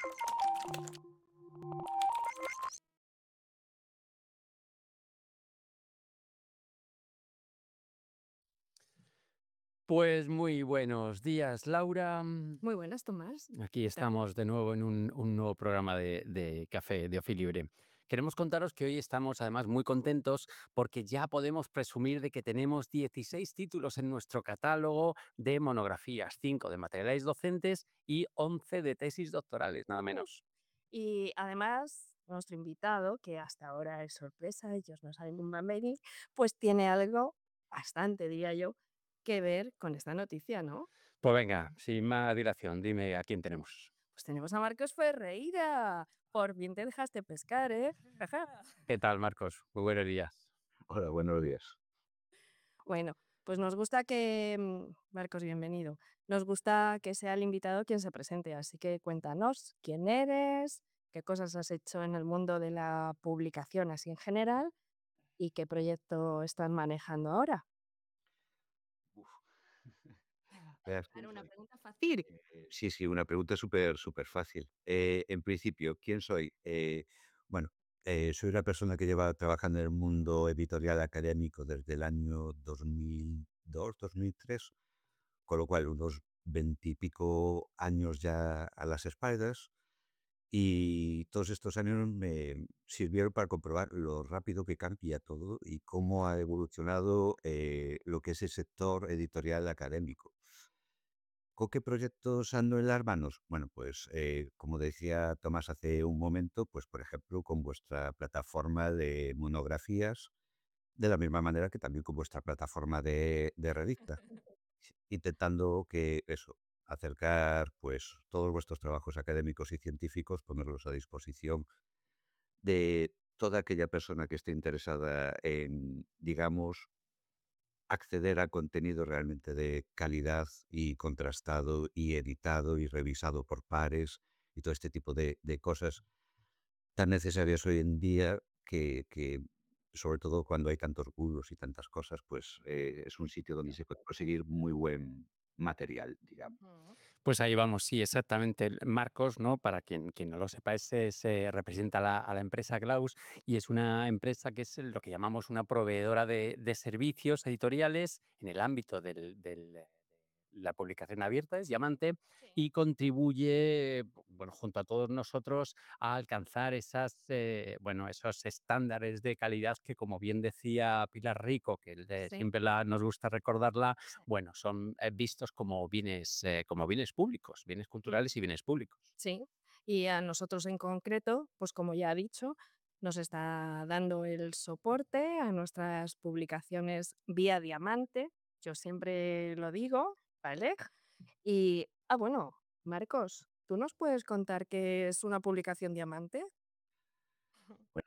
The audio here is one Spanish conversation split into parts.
Pues muy buenos días, Laura. Muy buenas, Tomás. Aquí ¿Qué tal? estamos de nuevo en un nuevo programa de Café de Ofi Libre. Queremos contaros que hoy estamos además muy contentos porque ya podemos presumir de que tenemos 16 títulos en nuestro catálogo de monografías, 5 de materiales docentes y 11 de tesis doctorales, nada Uh, menos. Y además, nuestro invitado, que hasta ahora es sorpresa, ellos no saben dónde va a venir, pues tiene algo bastante, diría yo, que ver con esta noticia, ¿no? Pues venga, sin más dilación, dime a quién tenemos. Pues tenemos a Marcos Ferreira. Por bien te dejaste pescar, ¿eh? Jaja. ¿Qué tal, Marcos? Muy buenos días. Hola, buenos días. Bueno, pues nos gusta que, Marcos, bienvenido. Nos gusta que sea el invitado quien se presente, así que cuéntanos quién eres, qué cosas has hecho en el mundo de la publicación así en general y qué proyecto están manejando ahora. Uf. Verás, Claro, ¿quién una soy? pregunta fácil. Sí, una pregunta súper fácil. En principio, ¿quién soy? Bueno, soy una persona que lleva trabajando en el mundo editorial académico desde el año 2002, 2003, con lo cual unos 20 y pico años ya a las espaldas. Y todos estos años me sirvieron para comprobar lo rápido que cambia todo y cómo ha evolucionado lo que es el sector editorial académico. ¿Con qué proyectos ando en las manos? Bueno, pues como decía Tomás hace un momento, pues por ejemplo con vuestra plataforma de monografías, de la misma manera que también con vuestra plataforma de revista, intentando que eso, acercar pues todos vuestros trabajos académicos y científicos, ponerlos a disposición de toda aquella persona que esté interesada en, digamos, acceder a contenido realmente de calidad y contrastado y editado y revisado por pares y todo este tipo de cosas tan necesarias hoy en día que sobre todo cuando hay tantos gurús y tantas cosas, pues es un sitio donde se puede conseguir muy buen material, digamos. Mm. Pues ahí vamos, sí, exactamente. Marcos, ¿no? Para quien no lo sepa, se representa a la empresa Klaus y es una empresa que es lo que llamamos una proveedora de servicios editoriales en el ámbito la publicación abierta, es Diamante, Sí. y contribuye, bueno, junto a todos nosotros a alcanzar bueno, esos estándares de calidad que, como bien decía Pilar Rico, que Sí. siempre nos gusta recordarla, Sí. bueno, son vistos como bienes públicos, bienes culturales y bienes públicos. Sí, y a nosotros en concreto, pues como ya ha dicho, nos está dando el soporte a nuestras publicaciones vía Diamante. Yo siempre lo digo, ¿vale? Y, bueno, Marcos, ¿tú nos puedes contar qué es una publicación Diamante? Bueno,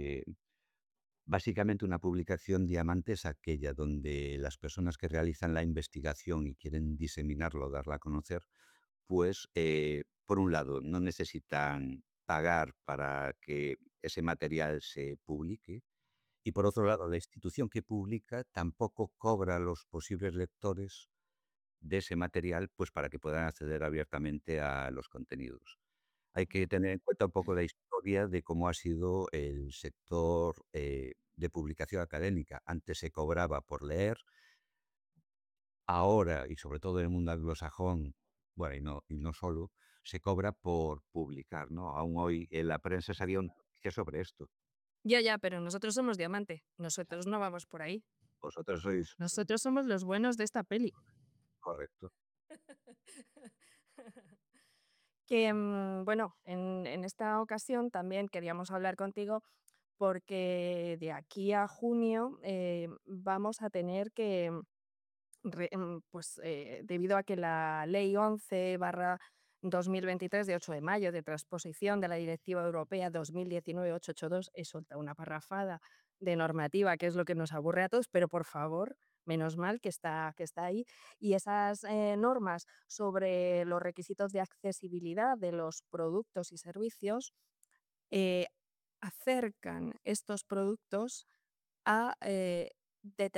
básicamente una publicación diamante es aquella donde las personas que realizan la investigación y quieren diseminarlo, darla a conocer, pues por un lado no necesitan pagar para que ese material se publique y por otro Sí. lado la institución que publica tampoco cobra a los posibles lectores de ese material pues para que puedan acceder abiertamente a los contenidos. Hay que tener en cuenta un poco la historia de cómo ha sido el sector de publicación académica. Antes se cobraba por leer, ahora, y sobre todo en el mundo anglosajón, bueno, y no solo, se cobra por publicar, ¿no? Aún hoy en la prensa salía una noticia sobre esto. Ya, ya, pero nosotros somos Diamante. Nosotros no vamos por ahí. Vosotros sois Nosotros somos los buenos de esta peli. correcto. Que, bueno, en esta ocasión también queríamos hablar contigo porque de aquí a junio vamos a tener que, pues debido a que la Ley 11/2023 de 8 de mayo de transposición de la Directiva Europea 2019/882, he soltado una parrafada de normativa, que es lo que nos aburre a todos, pero por favor, menos mal que está ahí. Y esas normas sobre los requisitos de accesibilidad de los productos y servicios eh, acercan estos productos a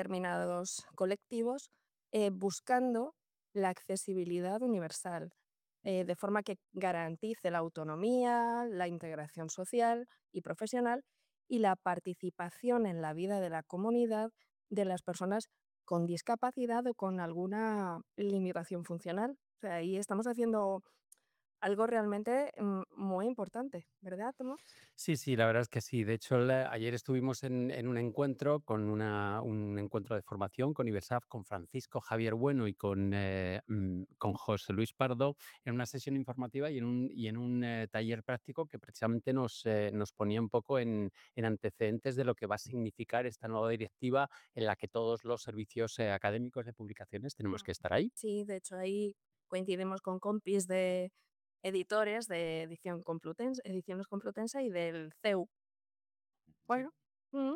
determinados colectivos buscando la accesibilidad universal. de forma que garantice la autonomía, la integración social y profesional y la participación en la vida de la comunidad de las personas con discapacidad o con alguna limitación funcional. O sea, ahí estamos haciendo algo realmente muy importante, ¿verdad, Tomás? Sí, sí, la verdad es que sí. De hecho, ayer estuvimos en un encuentro un encuentro de formación con Ibersaf, con Francisco Javier Bueno y con José Luis Pardo, en una sesión informativa y en un taller práctico que precisamente nos ponía un poco en antecedentes de lo que va a significar esta nueva directiva en la que todos los servicios académicos de publicaciones tenemos Mm. que estar ahí. Sí, de hecho ahí coincidimos con compis de editores de Ediciones Complutense y del CEU. Sí. Bueno, mm,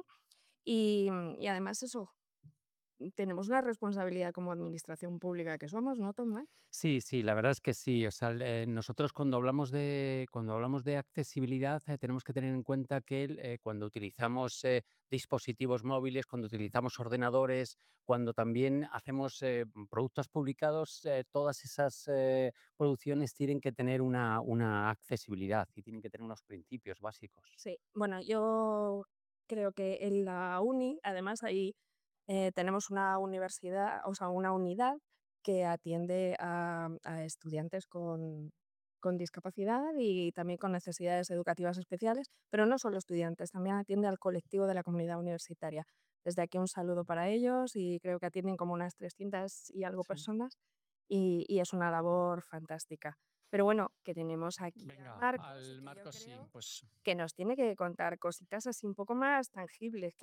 y además eso, tenemos una responsabilidad como administración pública que somos, ¿no, Tomás? Sí, sí, la verdad es que sí. O sea, nosotros cuando hablamos de accesibilidad, tenemos que tener en cuenta que cuando utilizamos dispositivos móviles, cuando utilizamos ordenadores, cuando también hacemos productos publicados, todas esas producciones tienen que tener una accesibilidad y tienen que tener unos principios básicos. Sí, bueno, yo creo que en la uni, además, ahí tenemos una universidad, o sea, una unidad que atiende a estudiantes con discapacidad y también con necesidades educativas especiales, pero no solo estudiantes, también atiende al colectivo de la comunidad universitaria. Desde aquí un saludo para ellos y creo que atienden como unas 300 y algo Sí. personas y es una labor fantástica. Pero bueno, que tenemos aquí a Venga, Marcos y al que yo Marcos sí, creo pues. que nos tiene que contar cositas así un poco más tangibles,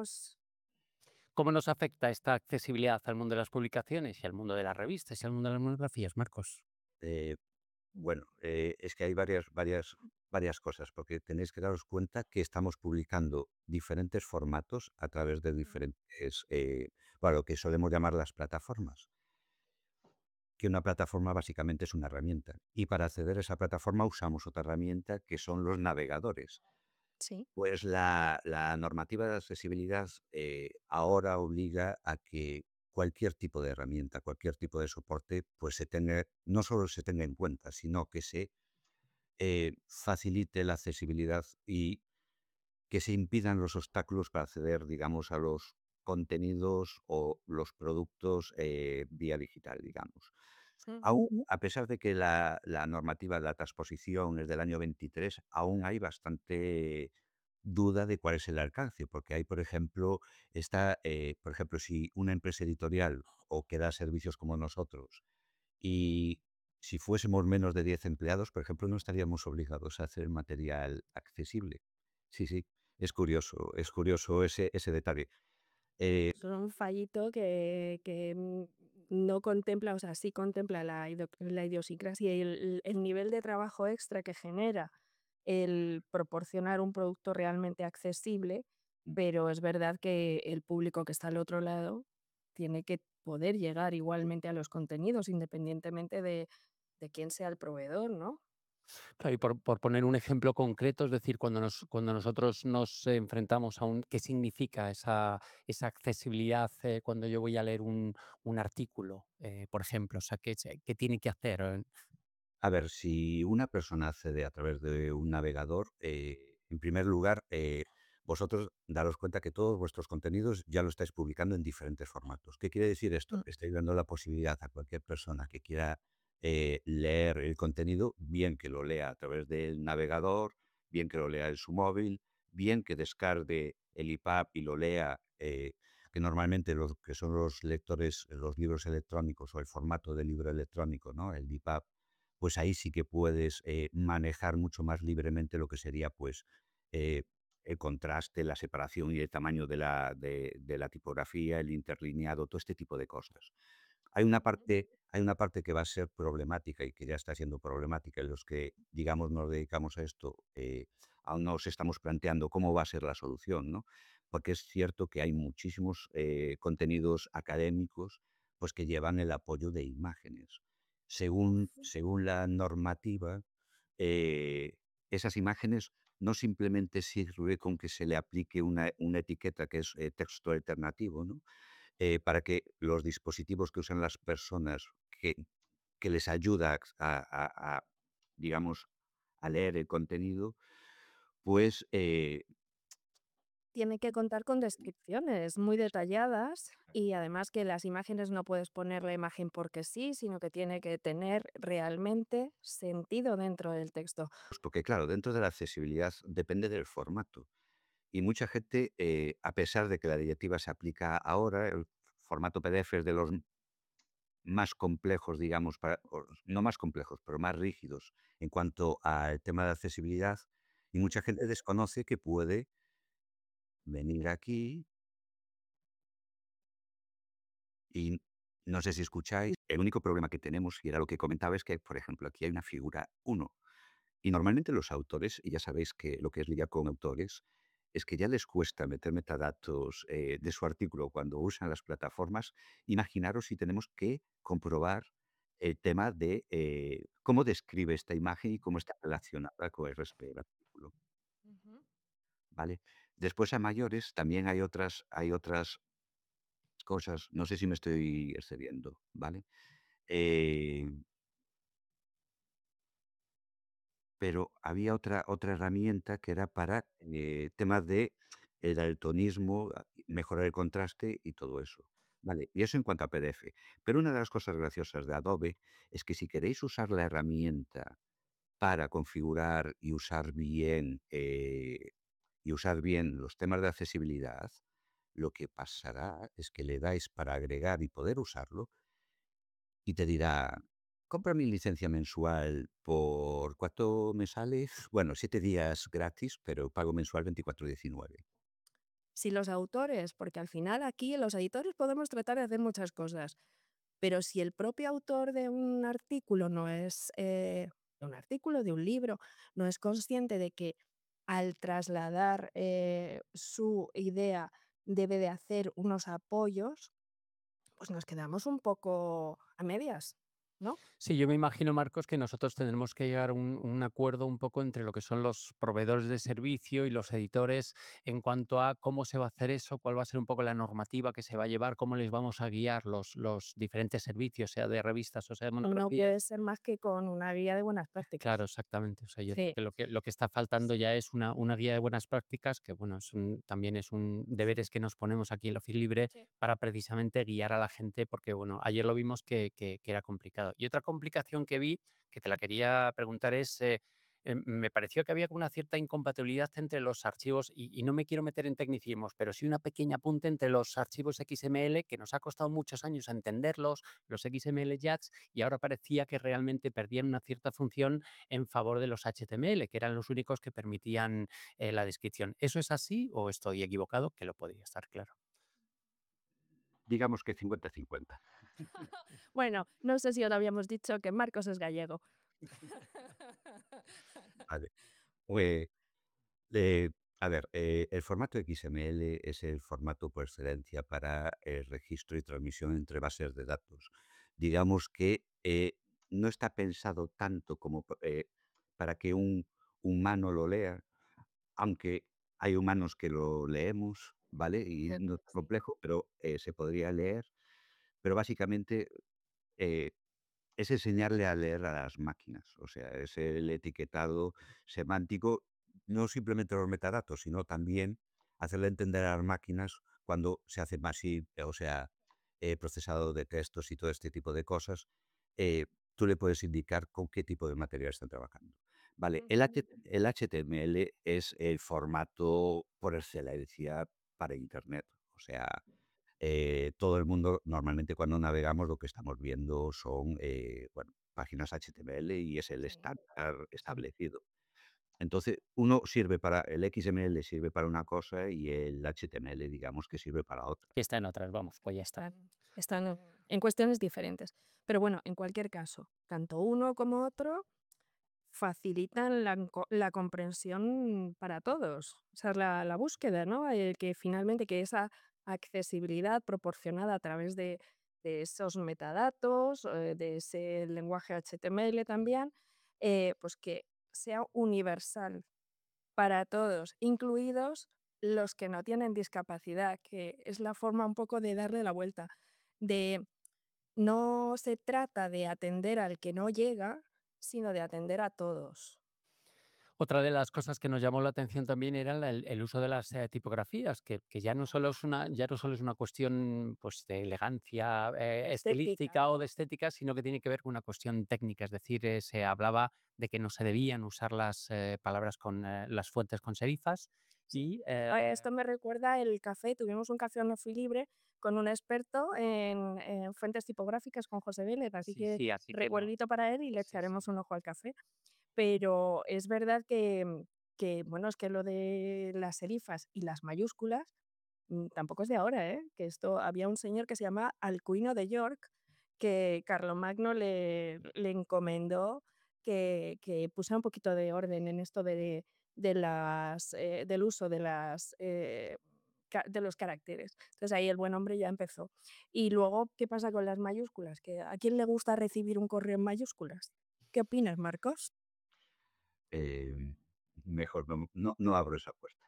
¿Cómo nos afecta esta accesibilidad al mundo de las publicaciones y al mundo de las revistas y al mundo de las monografías, Marcos? Eh, bueno, es que hay varias cosas, porque tenéis que daros cuenta que estamos publicando diferentes formatos a través de Mm, diferentes, bueno, lo que solemos llamar las plataformas, que una plataforma básicamente es una herramienta. Y para acceder a esa plataforma usamos otra herramienta que son los navegadores. sí. Pues la normativa de accesibilidad ahora obliga a que cualquier tipo de herramienta, cualquier tipo de soporte, pues no solo se tenga en cuenta, sino que se facilite la accesibilidad y que se impidan los obstáculos para acceder, digamos, a los contenidos o los productos vía digital, digamos. Aún, a pesar de que la normativa de la transposición es del año 23, aún hay bastante duda de cuál es el alcance, porque hay, por ejemplo, por ejemplo, si una empresa editorial o que da servicios como nosotros y si fuésemos menos de 10 empleados, por ejemplo, no estaríamos obligados a hacer material accesible. Sí, sí, es curioso ese detalle. Eh, Es un fallito que no contempla, o sea, sí contempla la idiosincrasia y el nivel de trabajo extra que genera el proporcionar un producto realmente accesible, pero es verdad que el público que está al otro lado tiene que poder llegar igualmente a los contenidos, independientemente de quién sea el proveedor, ¿no? Claro, y por poner un ejemplo concreto, es decir, cuando nosotros nos enfrentamos ¿qué significa esa accesibilidad cuando yo voy a leer un artículo, por ejemplo? O sea, ¿qué tiene que hacer? A ver, si una persona accede a través de un navegador, en primer lugar, vosotros daros cuenta que todos vuestros contenidos ya lo estáis publicando en diferentes formatos. ¿Qué quiere decir esto? Mm, Estáis dando la posibilidad a cualquier persona que quiera leer el contenido, bien que lo lea a través del navegador, bien que lo lea en su móvil, bien que descargue el EPUB y lo lea, que normalmente los que son los lectores, los libros electrónicos o el formato de libro electrónico, ¿no? El EPUB, pues ahí sí que puedes manejar mucho más libremente lo que sería pues eh, el contraste, la separación y el tamaño de la tipografía, el interlineado, todo este tipo de cosas. Hay una parte que va a ser problemática y que ya está siendo problemática en los que, digamos, nos dedicamos a esto, aún nos estamos planteando cómo va a ser la solución, ¿no? Porque es cierto que hay muchísimos contenidos académicos pues, que llevan el apoyo de imágenes. Según la normativa, eh, esas imágenes no simplemente sirve con que se le aplique una etiqueta que es texto alternativo, ¿no? Para que los dispositivos que usan las personas que que les ayuda digamos, a leer el contenido, pues, Tiene que contar con descripciones muy detalladas y además que las imágenes no puedes poner la imagen porque sí, sino que tiene que tener realmente sentido dentro del texto. pues porque claro, dentro de la accesibilidad depende del formato. Y mucha gente, a pesar de que la directiva se aplica ahora, el formato PDF es de los más complejos, digamos, no más complejos, pero más rígidos en cuanto al tema de accesibilidad, y mucha gente desconoce que puede venir aquí y no sé si escucháis, el único problema que tenemos, y era lo que comentaba, es que, por ejemplo, aquí hay una figura uno. Y normalmente los autores, y ya sabéis que lo que es lidiar con autores, es que ya les cuesta meter metadatos de su artículo cuando usan las plataformas. Imaginaros si tenemos que comprobar el tema de cómo describe esta imagen y cómo está relacionada con el resto del artículo, Ujú. ¿vale? Después a mayores también hay otras cosas, no sé si me estoy excediendo, ¿vale? Eh, Pero había otra herramienta que era para, temas de el daltonismo, mejorar el contraste y todo eso, ¿vale? Y eso en cuanto a PDF. Pero una de las cosas graciosas de Adobe es que si queréis usar la herramienta para configurar y usar bien los temas de accesibilidad, lo que pasará es que le dais para agregar y poder usarlo, y te dirá: "Compra mi licencia mensual por, ¿cuánto me sale?". Bueno, 7 días gratis, pero pago mensual 24,19. Si los autores, porque al final aquí los editores podemos tratar de hacer muchas cosas, pero si el propio autor de un artículo no es, de un artículo, de un libro, no es consciente de que al trasladar su idea debe de hacer unos apoyos, pues nos quedamos un poco a medias, ¿no? Sí, yo me imagino, Marcos, que nosotros tendremos que llegar a un acuerdo un poco entre lo que son los proveedores de servicio y los editores en cuanto a cómo se va a hacer eso, cuál va a ser un poco la normativa que se va a llevar, cómo les vamos a guiar los diferentes servicios, sea de revistas o sea de No monografías. puede ser más que con una guía de buenas Claro, prácticas. exactamente. O sea, yo creo Sí, que lo que está faltando ya es una guía de buenas prácticas, que bueno, también es un deberes que nos ponemos aquí en la FIL Libre sí. para precisamente guiar a la gente, porque bueno, ayer lo vimos que era complicado. Y otra complicación que vi, que te la quería preguntar, es, me pareció que había como una cierta incompatibilidad entre los archivos, y no me quiero meter en tecnicismos, pero sí una pequeña apunte entre los archivos XML, que nos ha costado muchos años entenderlos, los XML JAX, y ahora parecía que realmente perdían una cierta función en favor de los HTML, que eran los únicos que permitían la descripción. ¿Eso es así o estoy equivocado? Que lo podría estar claro. Digamos que 50-50. Bueno, no sé si ahora habíamos dicho que Marcos es gallego. Vale. Pues, eh, a ver, el formato XML es el formato por excelencia para el registro y transmisión entre bases de datos. Digamos que no está pensado tanto como para que un humano lo lea, aunque hay humanos que lo leemos, ¿vale? Y no es Sí. complejo, pero se podría leer. Pero básicamente eh, es enseñarle a leer a las máquinas, o sea, es el etiquetado semántico, no simplemente los metadatos, sino también hacerle entender a las máquinas cuando se hace masivo, o sea, procesado de textos y todo este tipo de cosas, tú le puedes indicar con qué tipo de material están trabajando. Vale, Ujú. el HTML es el formato por excelencia para Internet, o sea, todo el mundo, normalmente cuando navegamos, lo que estamos viendo son, bueno, páginas HTML y es el Sí. estándar Sí. establecido. Entonces, el XML sirve para una cosa y el HTML, digamos que sirve para otra. Que está en otras, vamos, pues ya está. Están en cuestiones diferentes. Pero bueno, en cualquier caso, tanto uno como otro facilitan la comprensión para todos. O sea, la búsqueda, ¿no? Que finalmente que esa accesibilidad proporcionada a través de esos metadatos, de ese lenguaje HTML también, pues que sea universal para todos, incluidos los que no tienen discapacidad, que es la forma un poco de darle la vuelta, de No se trata de atender al que no llega, sino de atender a todos. Otra de las cosas que nos llamó la atención también era el uso de las tipografías, que ya no solo es una cuestión pues, de elegancia Estética, estilística o de estética, sino que tiene que ver con una cuestión técnica. Es decir, se hablaba de que no se debían usar las palabras con las fuentes con serifas sí. y Esto me recuerda el café. Tuvimos un café no fui libre con un experto en fuentes tipográficas con José Vélez, así sí, que sí, así como recuerdito para él y le sí, sí. echaremos un ojo al café. Pero es verdad que, bueno, es que lo de las serifas y las mayúsculas, tampoco es de ahora, ¿eh? Que esto había un señor que se llama Alcuino de York, que Carlomagno le encomendó que pusiera un poquito de orden en esto del uso de los caracteres. Entonces, ahí el buen hombre ya empezó. Y luego, ¿qué pasa con las mayúsculas? Que ¿a quién le gusta recibir un correo en mayúsculas? ¿Qué opinas, Marcos? Eh, Mejor no abro esa puerta.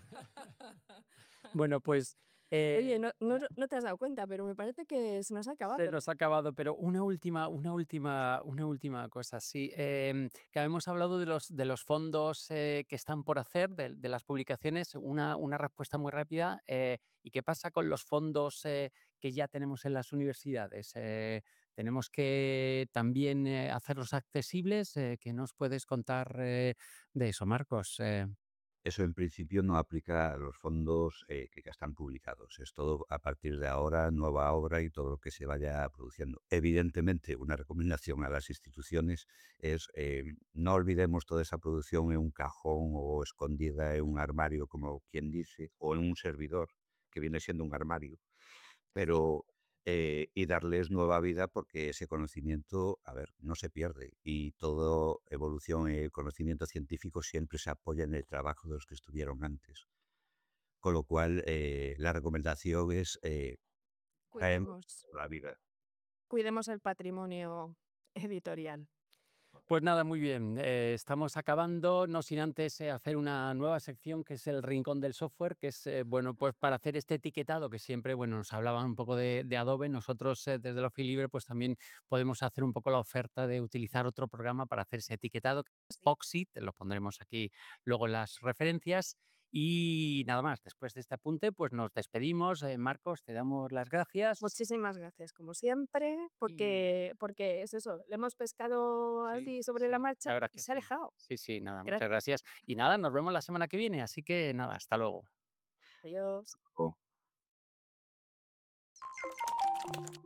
Bueno, pues Oye, eh, no te has dado cuenta, pero me parece que se nos ha se acabado. nos ha acabado, pero una última cosa, sí. Que hemos hablado de los fondos que están por hacer, de las publicaciones, una respuesta muy rápida. ¿Y qué pasa con los fondos que ya tenemos en las universidades? ¿Tenemos que también hacerlos accesibles? ¿Qué nos puedes contar de eso, Marcos? Eso en principio no aplica a los fondos que ya están publicados. Es todo a partir de ahora, nueva obra y todo lo que se vaya produciendo. Evidentemente, una recomendación a las instituciones es no olvidemos toda esa producción en un cajón o escondida en un armario, como quien dice, o en un servidor, que viene siendo un armario, pero y darles nueva vida porque ese conocimiento, a ver, no se pierde y toda evolución en el conocimiento científico siempre se apoya en el trabajo de los que estuvieron antes. Con lo cual, la recomendación es traemos Cuidemos, la vida. cuidemos el patrimonio editorial. Pues nada, muy bien. Estamos acabando, no sin antes hacer una nueva sección que es el Rincón del Software, que es, bueno, pues para hacer este etiquetado que siempre, bueno, nos hablaban un poco de Adobe. Nosotros desde Lofi Libre, pues también podemos hacer un poco la oferta de utilizar otro programa para hacer ese etiquetado, que es Sí. Oxy, te lo pondremos aquí luego en las referencias. Y nada más, después de este apunte, pues nos despedimos. Marcos, te damos las gracias. Muchísimas gracias, como siempre, Y porque es eso, le hemos pescado sí, así sobre la sí, la marcha verdad y que se ha sí. dejado. Sí, sí, nada, muchas Gracias. gracias. Y nada, nos vemos la semana que viene, así que nada, hasta luego. Adiós.